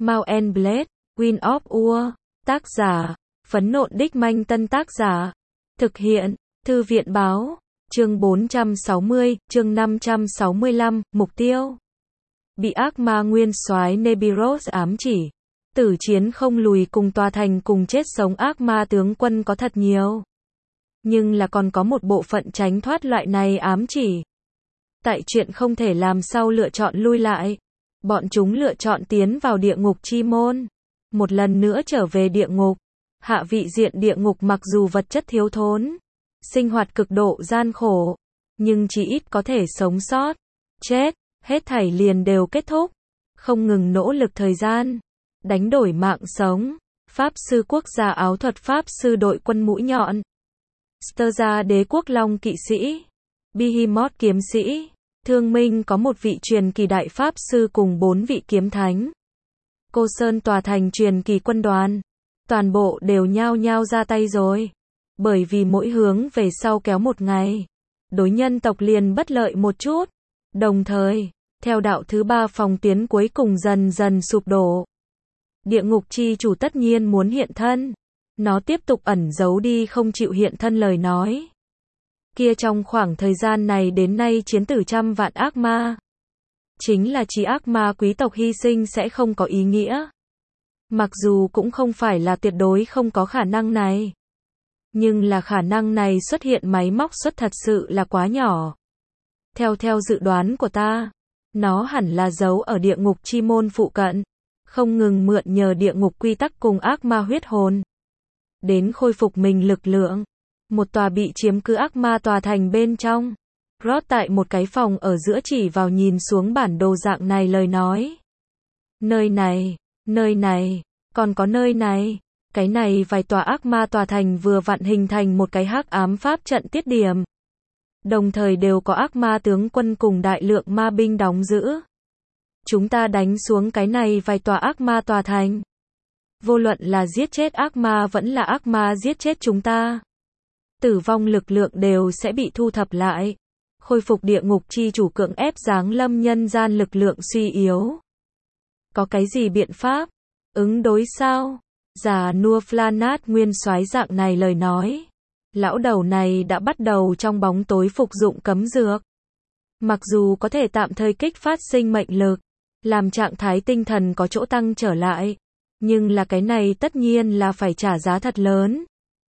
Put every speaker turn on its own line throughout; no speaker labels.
Mount and Blade, Wind of War. Tác giả, Phấn Nộn Đích Manh. Tân tác giả, thực hiện, Thư viện Báo. Chương 460, chương 565, mục tiêu. Bị ác ma nguyên soái Nebiros ám chỉ. Tử chiến không lùi, cùng tòa thành cùng chết sống ác ma tướng quân có thật nhiều. Nhưng là còn có một bộ phận tránh thoát loại này ám chỉ. Tại chuyện không thể làm sao lựa chọn lui lại. Bọn chúng lựa chọn tiến vào địa ngục chi môn. Một lần nữa trở về địa ngục. Hạ vị diện địa ngục mặc dù vật chất thiếu thốn, sinh hoạt cực độ gian khổ, nhưng chỉ ít có thể sống sót. Chết, hết thảy liền đều kết thúc. Không ngừng nỗ lực thời gian, đánh đổi mạng sống. Pháp sư quốc gia áo thuật, pháp sư đội quân mũi nhọn, Sterza đế quốc long kỵ sĩ, Behemoth kiếm sĩ, Thương Minh có một vị truyền kỳ đại pháp sư cùng 4 vị kiếm thánh. Cô Sơn tòa thành truyền kỳ quân đoàn, toàn bộ đều nhao nhao ra tay rồi. Bởi vì mỗi hướng về sau kéo một ngày, đối nhân tộc liền bất lợi một chút. Đồng thời, theo đạo thứ 3 phòng tuyến cuối cùng dần dần sụp đổ. Địa ngục chi chủ tất nhiên muốn hiện thân. Nó tiếp tục ẩn giấu đi không chịu hiện thân lời nói. Kia trong khoảng thời gian này đến nay chiến tử trăm vạn ác ma. Chính là chỉ ác ma quý tộc hy sinh sẽ không có ý nghĩa. Mặc dù cũng không phải là tuyệt đối không có khả năng này. Nhưng là khả năng này xuất hiện máy móc suất thật sự là quá nhỏ. Theo dự đoán của ta, nó hẳn là giấu ở địa ngục chi môn phụ cận. Không ngừng mượn nhờ địa ngục quy tắc cùng ác ma huyết hồn. Đến khôi phục mình lực lượng. Một tòa bị chiếm cứ ác ma tòa thành bên trong. Rod tại một cái phòng ở giữa chỉ vào nhìn xuống bản đồ dạng này lời nói. Nơi này, còn có nơi này. Cái này vài tòa ác ma tòa thành vừa vặn hình thành một cái hắc ám pháp trận tiết điểm. Đồng thời đều có ác ma tướng quân cùng đại lượng ma binh đóng giữ. Chúng ta đánh xuống cái này vài tòa ác ma tòa thành. Vô luận là giết chết ác ma vẫn là ác ma giết chết chúng ta. Tử vong lực lượng đều sẽ bị thu thập lại. Khôi phục địa ngục chi chủ cưỡng ép giáng lâm nhân gian lực lượng suy yếu. Có cái gì biện pháp? Ứng đối sao? Già nua Flanat nguyên soái dạng này lời nói. Lão đầu này đã bắt đầu trong bóng tối phục dụng cấm dược. Mặc dù có thể tạm thời kích phát sinh mệnh lực, làm trạng thái tinh thần có chỗ tăng trở lại. Nhưng là cái này tất nhiên là phải trả giá thật lớn.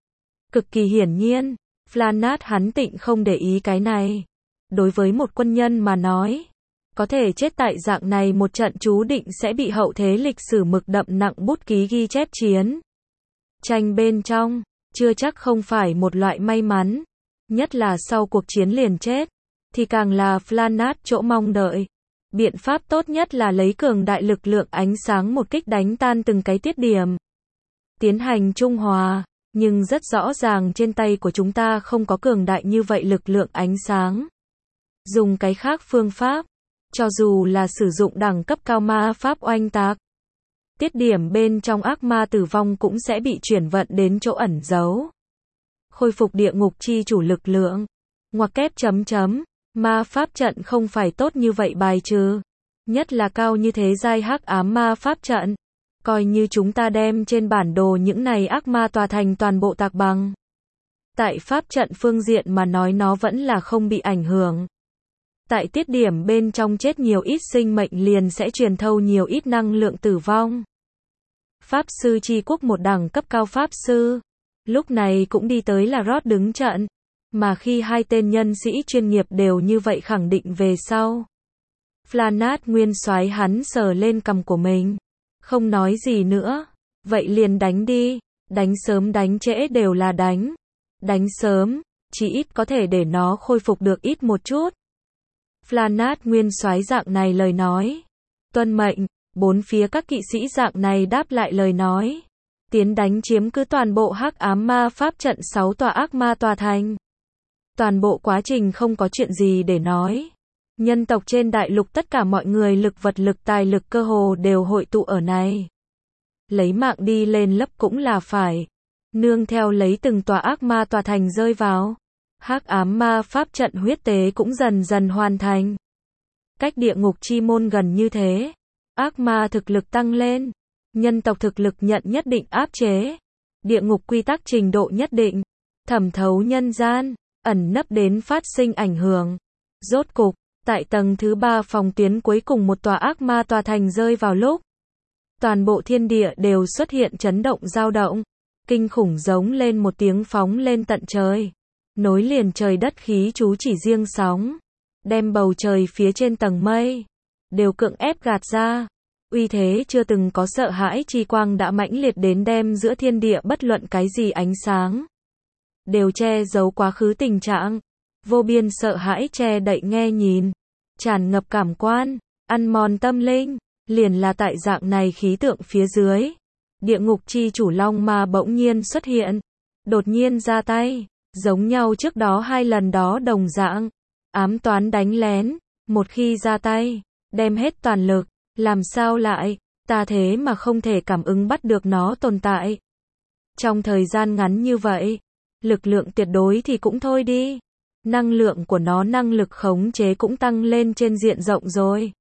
Cực kỳ hiển nhiên, Flanat hắn tịnh không để ý cái này. Đối với một quân nhân mà nói, có thể chết tại dạng này một trận chú định sẽ bị hậu thế lịch sử mực đậm nặng bút ký ghi chép chiến tranh bên trong, chưa chắc không phải một loại may mắn. Nhất là sau cuộc chiến liền chết, thì càng là Flanat chỗ mong đợi. Biện pháp tốt nhất là lấy cường đại lực lượng ánh sáng một kích đánh tan từng cái tiết điểm. Tiến hành trung hòa, nhưng rất rõ ràng trên tay của chúng ta không có cường đại như vậy lực lượng ánh sáng. Dùng cái khác phương pháp, cho dù là sử dụng đẳng cấp cao ma pháp oanh tạc, tiết điểm bên trong ác ma tử vong cũng sẽ bị chuyển vận đến chỗ ẩn giấu. Khôi phục địa ngục chi chủ lực lượng. Ngoặc kép chấm chấm. Ma pháp trận không phải tốt như vậy bài trừ. Nhất là cao như thế giai hắc ám ma pháp trận. Coi như chúng ta đem trên bản đồ những này ác ma tòa thành toàn bộ tạc bằng. Tại pháp trận phương diện mà nói nó vẫn là không bị ảnh hưởng. Tại tiết điểm bên trong chết nhiều ít sinh mệnh liền sẽ truyền thâu nhiều ít năng lượng tử vong. Pháp sư chi quốc một đẳng cấp cao pháp sư. Lúc này cũng đi tới là Rod đứng trận. Mà khi hai tên nhân sĩ chuyên nghiệp đều như vậy khẳng định về sau. Flanat nguyên soái hắn sờ lên cằm của mình. Không nói gì nữa. Vậy liền đánh đi. Đánh sớm đánh trễ đều là đánh. Đánh sớm, chỉ ít có thể để nó khôi phục được ít một chút. Flanat nguyên soái dạng này lời nói. Tuân mệnh, bốn phía các kỵ sĩ dạng này đáp lại lời nói. Tiến đánh chiếm cứ toàn bộ hắc ám ma pháp trận 6 tòa ác ma tòa thành. Toàn bộ quá trình không có chuyện gì để nói. Nhân tộc trên đại lục tất cả mọi người lực vật lực tài lực cơ hồ đều hội tụ ở này. Lấy mạng đi lên lấp cũng là phải. Nương theo lấy từng tòa ác ma tòa thành rơi vào. Hắc ám ma pháp trận huyết tế cũng dần dần hoàn thành. Cách địa ngục chi môn gần như thế. Ác ma thực lực tăng lên. nhân tộc thực lực nhận nhất định áp chế. Địa ngục quy tắc trình độ nhất định, thẩm thấu nhân gian, ẩn nấp đến phát sinh ảnh hưởng. Rốt cục, tại tầng thứ 3 phòng tuyến cuối cùng một tòa ác ma tòa thành rơi vào lúc. Toàn bộ thiên địa đều xuất hiện chấn động dao động. Kinh khủng giống lên một tiếng phóng lên tận trời. Nối liền trời đất khí chú chỉ riêng sóng. Đem bầu trời phía trên tầng mây. Đều cưỡng ép gạt ra. Uy thế chưa từng có sợ hãi chi quang đã mãnh liệt đến đem giữa thiên địa bất luận cái gì ánh sáng. Đều che giấu quá khứ tình trạng. Vô biên sợ hãi che đậy nghe nhìn. Tràn ngập cảm quan, ăn mòn tâm linh. Liền là tại dạng này khí tượng phía dưới. Địa ngục chi chủ long ma bỗng nhiên xuất hiện. Đột nhiên ra tay. Giống nhau trước đó 2 lần đó đồng dạng. Ám toán đánh lén. Một khi ra tay, đem hết toàn lực. Làm sao lại, ta thế mà không thể cảm ứng bắt được nó tồn tại. Trong thời gian ngắn như vậy, lực lượng tuyệt đối thì cũng thôi đi. Năng lượng của nó năng lực khống chế cũng tăng lên trên diện rộng rồi.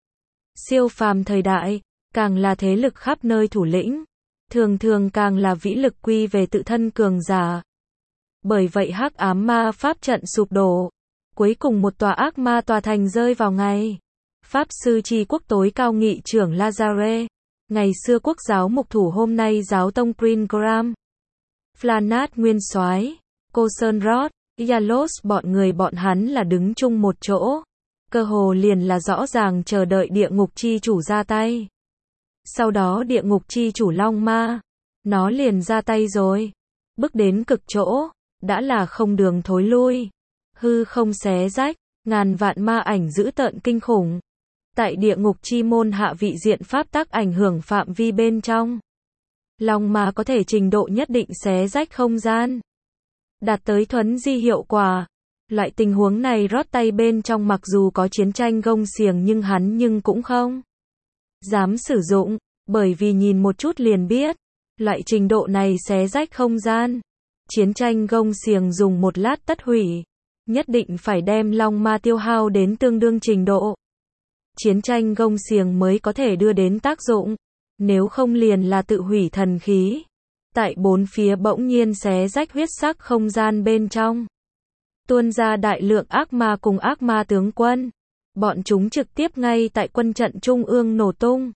Siêu phàm thời đại, càng là thế lực khắp nơi thủ lĩnh, thường thường càng là vĩ lực quy về tự thân cường giả. Bởi vậy hắc ám ma pháp trận sụp đổ, cuối cùng một tòa ác ma tòa thành rơi vào ngày. Pháp sư tri quốc tối cao nghị trưởng Lazare, ngày xưa quốc giáo mục thủ hôm nay giáo tông Pringram, Flanat nguyên soái, cô Sơn Rod, Yalos bọn hắn là đứng chung một chỗ. Cơ hồ liền là rõ ràng chờ đợi địa ngục chi chủ ra tay. Sau đó địa ngục chi chủ long ma, nó liền ra tay rồi. Bước đến cực chỗ, đã là không đường thối lui. Hư không xé rách, ngàn vạn ma ảnh dữ tợn kinh khủng. Tại địa ngục chi môn hạ vị diện pháp tắc ảnh hưởng phạm vi bên trong. Long ma có thể trình độ nhất định xé rách không gian. Đạt tới thuấn di hiệu quả. Loại tình huống này rót tay bên trong mặc dù có chiến tranh gông xiềng nhưng cũng không dám sử dụng, bởi vì nhìn một chút liền biết. Loại trình độ này xé rách không gian. Chiến tranh gông xiềng dùng một lát tất hủy. Nhất định phải đem long ma tiêu hao đến tương đương trình độ. Chiến tranh gông xiềng mới có thể đưa đến tác dụng. Nếu không liền là tự hủy thần khí. Tại bốn phía bỗng nhiên xé rách huyết sắc không gian bên trong. Tuôn ra đại lượng ác ma cùng ác ma tướng quân. Bọn chúng trực tiếp ngay tại quân trận trung ương nổ tung.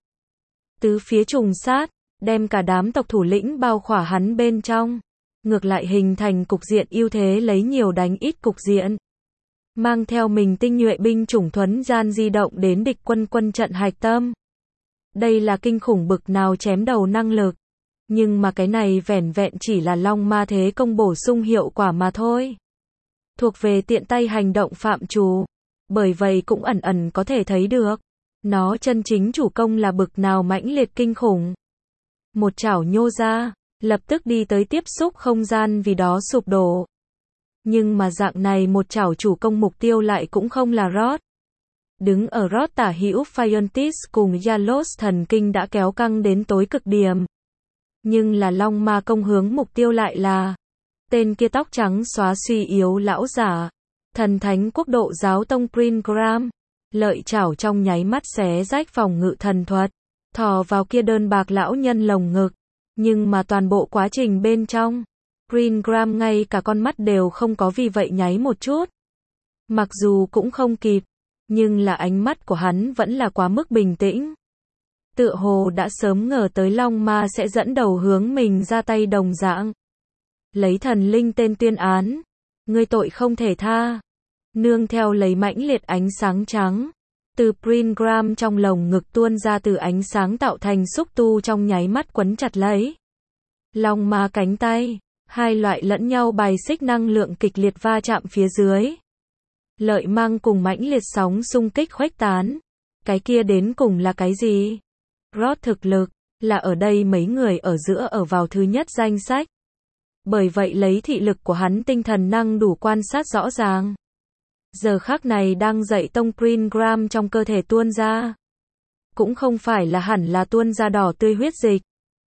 Tứ phía trùng sát, đem cả đám tộc thủ lĩnh bao khỏa hắn bên trong. Ngược lại hình thành cục diện ưu thế lấy nhiều đánh ít cục diện. Mang theo mình tinh nhuệ binh chủng thuấn gian di động đến địch quân trận hạch tâm. Đây là kinh khủng bực nào chém đầu năng lực. Nhưng mà cái này vẻn vẹn chỉ là long ma thế công bổ sung hiệu quả mà thôi. Thuộc về tiện tay hành động phạm trù. Bởi vậy cũng ẩn ẩn có thể thấy được. Nó chân chính chủ công là bực nào mãnh liệt kinh khủng. Một chảo nhô ra, lập tức đi tới tiếp xúc không gian vì đó sụp đổ. Nhưng mà dạng này một chảo chủ công mục tiêu lại cũng không là Rod. Đứng ở Rod tả hữu Phiontis cùng Yalos thần kinh đã kéo căng đến tối cực điểm. Nhưng là long ma công hướng mục tiêu lại là tên kia tóc trắng xóa suy yếu lão giả. Thần thánh quốc độ giáo tông Pringram. Lợi chảo trong nháy mắt xé rách phòng ngự thần thuật. Thò vào kia đơn bạc lão nhân lồng ngực. Nhưng mà toàn bộ quá trình bên trong. Pringram ngay cả con mắt đều không có vì vậy nháy một chút. Mặc dù cũng không kịp. Nhưng là ánh mắt của hắn vẫn là quá mức bình tĩnh. Tựa hồ đã sớm ngờ tới long ma sẽ dẫn đầu hướng mình ra tay đồng dạng. Lấy thần linh tên tuyên án. Ngươi tội không thể tha. Nương theo lấy mãnh liệt ánh sáng trắng. Từ Pringram trong lồng ngực tuôn ra từ ánh sáng tạo thành xúc tu trong nháy mắt quấn chặt lấy. Long ma cánh tay. Hai loại lẫn nhau bài xích năng lượng kịch liệt va chạm phía dưới. Lợi mang cùng mãnh liệt sóng xung kích khuếch tán. Cái kia đến cùng là cái gì? Rod thực lực, là ở đây mấy người ở giữa ở vào thứ nhất danh sách. Bởi vậy lấy thị lực của hắn tinh thần năng đủ quan sát rõ ràng. Giờ khắc này đang dậy tông Pringram trong cơ thể tuôn ra. Cũng không phải là hẳn là tuôn ra đỏ tươi huyết dịch.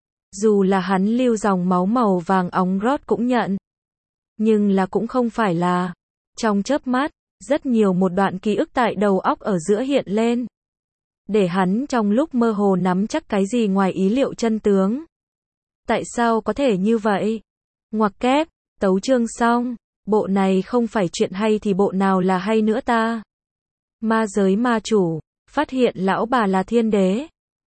Dù là hắn lưu dòng máu màu vàng óng Rod cũng nhận. Nhưng là cũng không phải là. Trong chớp mắt, rất nhiều một đoạn ký ức tại đầu óc ở giữa hiện lên. để hắn trong lúc mơ hồ nắm chắc cái gì ngoài ý liệu chân tướng. Tại sao có thể như vậy? Ngoặc kép, tấu chương xong, bộ này không phải chuyện hay thì bộ nào là hay nữa ta? Ma giới ma chủ, phát hiện lão bà là thiên đế.